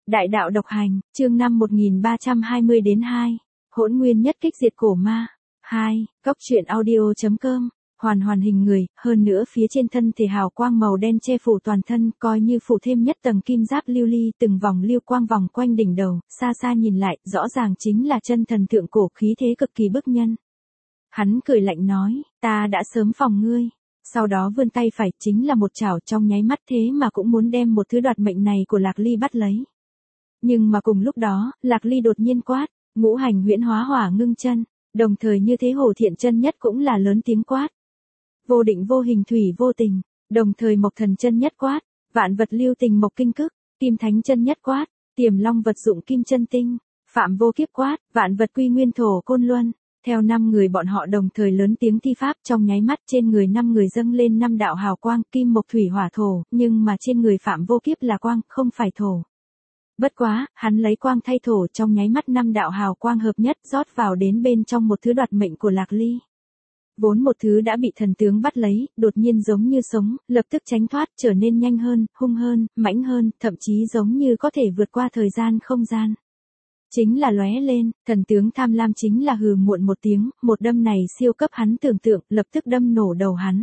Đại đạo độc hành, chương 5 1320 đến 2. Hỗn nguyên nhất kích diệt cổ ma. 2. Góc truyện audio.com. Hoàn hình người, hơn nữa phía trên thân thể hào quang màu đen che phủ toàn thân, coi như phủ thêm nhất tầng kim giáp lưu ly, từng vòng lưu quang vòng quanh đỉnh đầu, xa xa nhìn lại, rõ ràng chính là chân thần thượng cổ, khí thế cực kỳ bức nhân. Hắn cười lạnh nói, ta đã sớm phòng ngươi. Sau đó vươn tay phải, chính là một chảo, trong nháy mắt thế mà cũng muốn đem một thứ đoạt mệnh này của Lạc Ly bắt lấy. Nhưng mà cùng lúc đó, Lạc Ly đột nhiên quát, ngũ hành huyễn hóa hỏa ngưng chân, đồng thời như thế Hồ Thiện chân nhất cũng là lớn tiếng quát. Vô định vô hình thủy vô tình, đồng thời Mộc Thần chân nhất quát, vạn vật lưu tình mộc kinh cức, Kim Thánh chân nhất quát, Tiềm Long vật dụng kim chân tinh, Phạm Vô Kiếp quát, vạn vật quy nguyên thổ côn luân. Theo 5 người bọn họ đồng thời lớn tiếng thi pháp, trong nháy mắt trên người 5 người dâng lên 5 đạo hào quang, kim mộc thủy hỏa thổ, nhưng mà trên người Phạm Vô Kiếp là quang, không phải thổ. Bất quá, hắn lấy quang thay thổ, trong nháy mắt 5 đạo hào quang hợp nhất rót vào đến bên trong một thứ đoạt mệnh của Lạc Ly. Vốn một thứ đã bị thần tướng bắt lấy, đột nhiên giống như sống, lập tức tránh thoát, trở nên nhanh hơn, hung hơn, mãnh hơn, thậm chí giống như có thể vượt qua thời gian không gian. Chính là lóe lên, thần tướng tham lam chính là hừ muộn một tiếng, một đâm này siêu cấp hắn tưởng tượng, lập tức đâm nổ đầu hắn.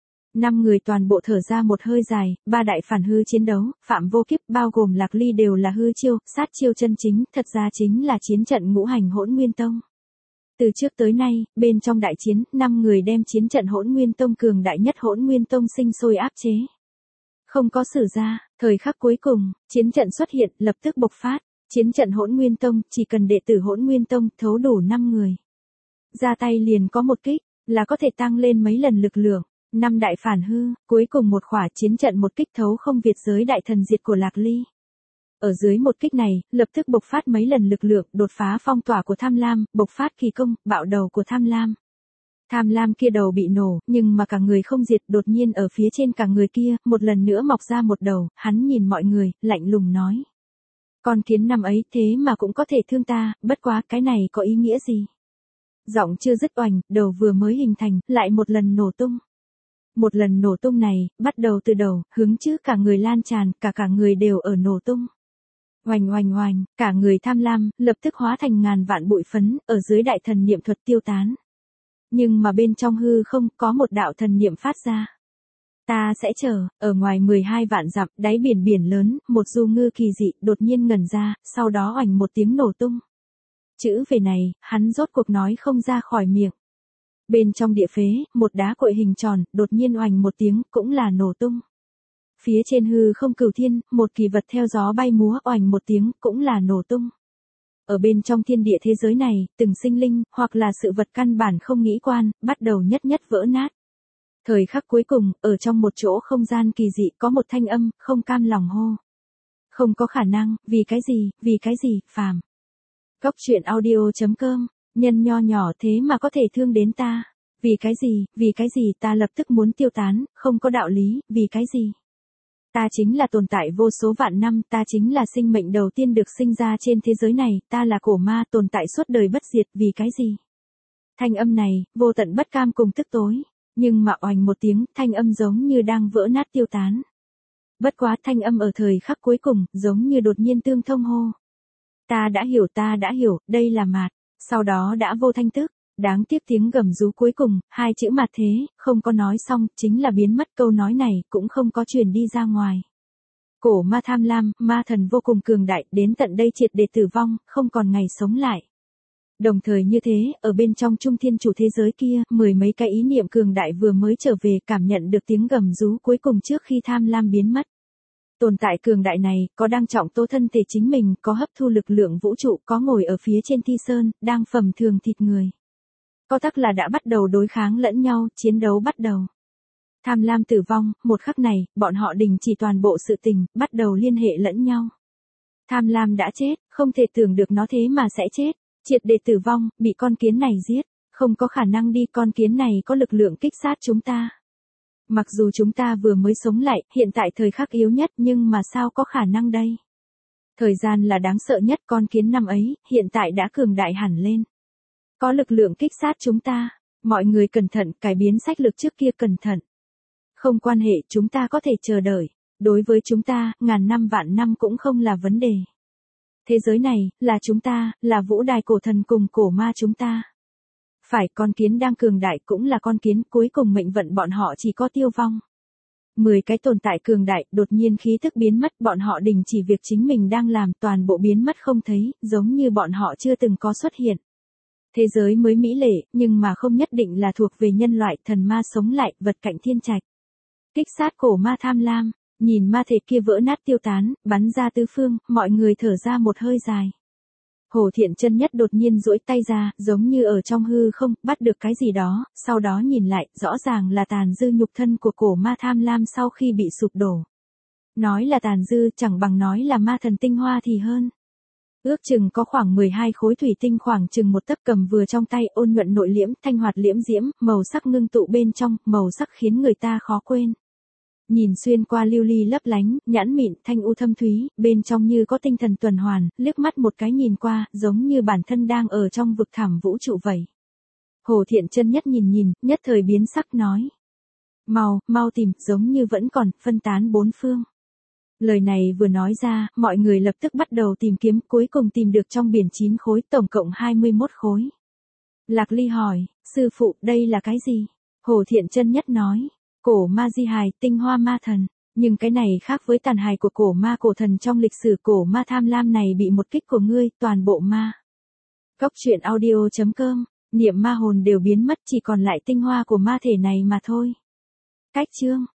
5 người toàn bộ thở ra một hơi dài, 3 đại phản hư chiến đấu, Phạm Vô Kiếp bao gồm Lạc Ly đều là hư chiêu, sát chiêu chân chính, thật ra chính là chiến trận ngũ hành hỗn nguyên tông. Từ trước tới nay, bên trong đại chiến, 5 người đem chiến trận hỗn nguyên tông cường đại nhất hỗn nguyên tông sinh sôi áp chế. Không có sử ra, thời khắc cuối cùng, chiến trận xuất hiện, lập tức bộc phát. Chiến trận hỗn nguyên tông, chỉ cần đệ tử hỗn nguyên tông thấu đủ 5 người. Ra tay liền có một kích, là có thể tăng lên mấy lần lực lượng. 5 đại phản hư, cuối cùng một khỏa chiến trận một kích thấu không việt giới đại thần diệt của Lạc Ly. Ở dưới một kích này, lập tức bộc phát mấy lần lực lượng, đột phá phong tỏa của tham lam, bộc phát kỳ công, bạo đầu của tham lam. Tham lam kia đầu bị nổ, nhưng mà cả người không diệt, đột nhiên ở phía trên cả người kia, một lần nữa mọc ra một đầu, hắn nhìn mọi người, lạnh lùng nói. Con kiến năm ấy thế mà cũng có thể thương ta, bất quá cái này có ý nghĩa gì? Giọng chưa dứt oành, đầu vừa mới hình thành, lại một lần nổ tung. Một lần nổ tung này, bắt đầu từ đầu, hướng trước cả người lan tràn, cả người đều ở nổ tung. Oành, cả người tham lam, lập tức hóa thành ngàn vạn bụi phấn, ở dưới đại thần niệm thuật tiêu tán. Nhưng mà bên trong hư không, có một đạo thần niệm phát ra. Ta sẽ chờ, ở ngoài 12 vạn dặm, đáy biển lớn, một du ngư kỳ dị, đột nhiên ngẩn ra, sau đó oành một tiếng nổ tung. Chữ về này, hắn rốt cuộc nói không ra khỏi miệng. Bên trong địa phế, một đá cội hình tròn, đột nhiên oành một tiếng, cũng là nổ tung. Phía trên hư không cửu thiên, một kỳ vật theo gió bay múa, oành một tiếng, cũng là nổ tung. Ở bên trong thiên địa thế giới này, từng sinh linh, hoặc là sự vật căn bản không nghĩ quan, bắt đầu nhất vỡ nát. Thời khắc cuối cùng, ở trong một chỗ không gian kỳ dị, có một thanh âm, không cam lòng hô. Không có khả năng, vì cái gì, phàm. Góc truyện audio.com, nhân nho nhỏ thế mà có thể thương đến ta. Vì cái gì, ta lập tức muốn tiêu tán, không có đạo lý, vì cái gì. Ta chính là tồn tại vô số vạn năm, ta chính là sinh mệnh đầu tiên được sinh ra trên thế giới này, ta là cổ ma tồn tại suốt đời bất diệt, vì cái gì. Thanh âm này, vô tận bất cam cùng tức tối. Nhưng mà oành một tiếng, thanh âm giống như đang vỡ nát tiêu tán. Bất quá thanh âm ở thời khắc cuối cùng, giống như đột nhiên tương thông hô. Ta đã hiểu, đây là mạt. Sau đó đã vô thanh tức, đáng tiếc tiếng gầm rú cuối cùng, 2 chữ mạt thế, không có nói xong, chính là biến mất, câu nói này, cũng không có truyền đi ra ngoài. Cổ ma tham lam, ma thần vô cùng cường đại, đến tận đây triệt để tử vong, không còn ngày sống lại. Đồng thời như thế, ở bên trong trung thiên chủ thế giới kia, 10 mấy cái ý niệm cường đại vừa mới trở về, cảm nhận được tiếng gầm rú cuối cùng trước khi tham lam biến mất. Tồn tại cường đại này, có đang trọng tố thân thể chính mình, có hấp thu lực lượng vũ trụ, có ngồi ở phía trên thi sơn, đang phẩm thường thịt người. Có tắc là đã bắt đầu đối kháng lẫn nhau, chiến đấu bắt đầu. Tham lam tử vong, một khắc này, bọn họ đình chỉ toàn bộ sự tình, bắt đầu liên hệ lẫn nhau. Tham lam đã chết, không thể tưởng được nó thế mà sẽ chết. Triệt để tử vong, bị con kiến này giết, không có khả năng đi, con kiến này có lực lượng kích sát chúng ta. Mặc dù chúng ta vừa mới sống lại, hiện tại thời khắc yếu nhất, nhưng mà sao có khả năng đây? Thời gian là đáng sợ nhất, con kiến năm ấy, hiện tại đã cường đại hẳn lên. Có lực lượng kích sát chúng ta, mọi người cẩn thận, cải biến sách lược trước kia cẩn thận. Không quan hệ, chúng ta có thể chờ đợi, đối với chúng ta, ngàn năm vạn năm cũng không là vấn đề. Thế giới này, là chúng ta, là vũ đài cổ thần cùng cổ ma chúng ta. Phải, con kiến đang cường đại cũng là con kiến, cuối cùng mệnh vận bọn họ chỉ có tiêu vong. 10 cái tồn tại cường đại, đột nhiên khí thức biến mất, bọn họ đình chỉ việc chính mình đang làm, toàn bộ biến mất không thấy, giống như bọn họ chưa từng có xuất hiện. Thế giới mới mỹ lệ, nhưng mà không nhất định là thuộc về nhân loại, thần ma sống lại, vật cạnh thiên trạch. Kích sát cổ ma tham lam, nhìn ma thể kia vỡ nát tiêu tán, bắn ra tứ phương, mọi người thở ra một hơi dài. Hồ Thiện Chân Nhất đột nhiên duỗi tay ra, giống như ở trong hư không, bắt được cái gì đó, sau đó nhìn lại, rõ ràng là tàn dư nhục thân của cổ ma tham lam sau khi bị sụp đổ. Nói là tàn dư, chẳng bằng nói là ma thần tinh hoa thì hơn. Ước chừng có khoảng 12 khối thủy tinh khoảng chừng một tấc, cầm vừa trong tay, ôn nhuận nội liễm, thanh hoạt liễm diễm, màu sắc ngưng tụ bên trong, màu sắc khiến người ta khó quên. Nhìn xuyên qua lưu ly lấp lánh, nhãn mịn, thanh u thâm thúy, bên trong như có tinh thần tuần hoàn, liếc mắt một cái nhìn qua, giống như bản thân đang ở trong vực thẳm vũ trụ vậy. Hồ Thiện Chân Nhất nhìn, nhất thời biến sắc nói. Mau tìm, giống như vẫn còn, phân tán bốn phương. Lời này vừa nói ra, mọi người lập tức bắt đầu tìm kiếm, cuối cùng tìm được trong biển 9 khối, tổng cộng 21 khối. Lạc Ly hỏi, sư phụ, đây là cái gì? Hồ Thiện Chân Nhất nói, cổ ma di hài, tinh hoa ma thần. Nhưng cái này khác với tàn hài của cổ ma cổ thần trong lịch sử, cổ ma tham lam này bị một kích của ngươi, toàn bộ ma. Cốc truyện audio.com, niệm ma hồn đều biến mất, chỉ còn lại tinh hoa của ma thể này mà thôi. Cách chương.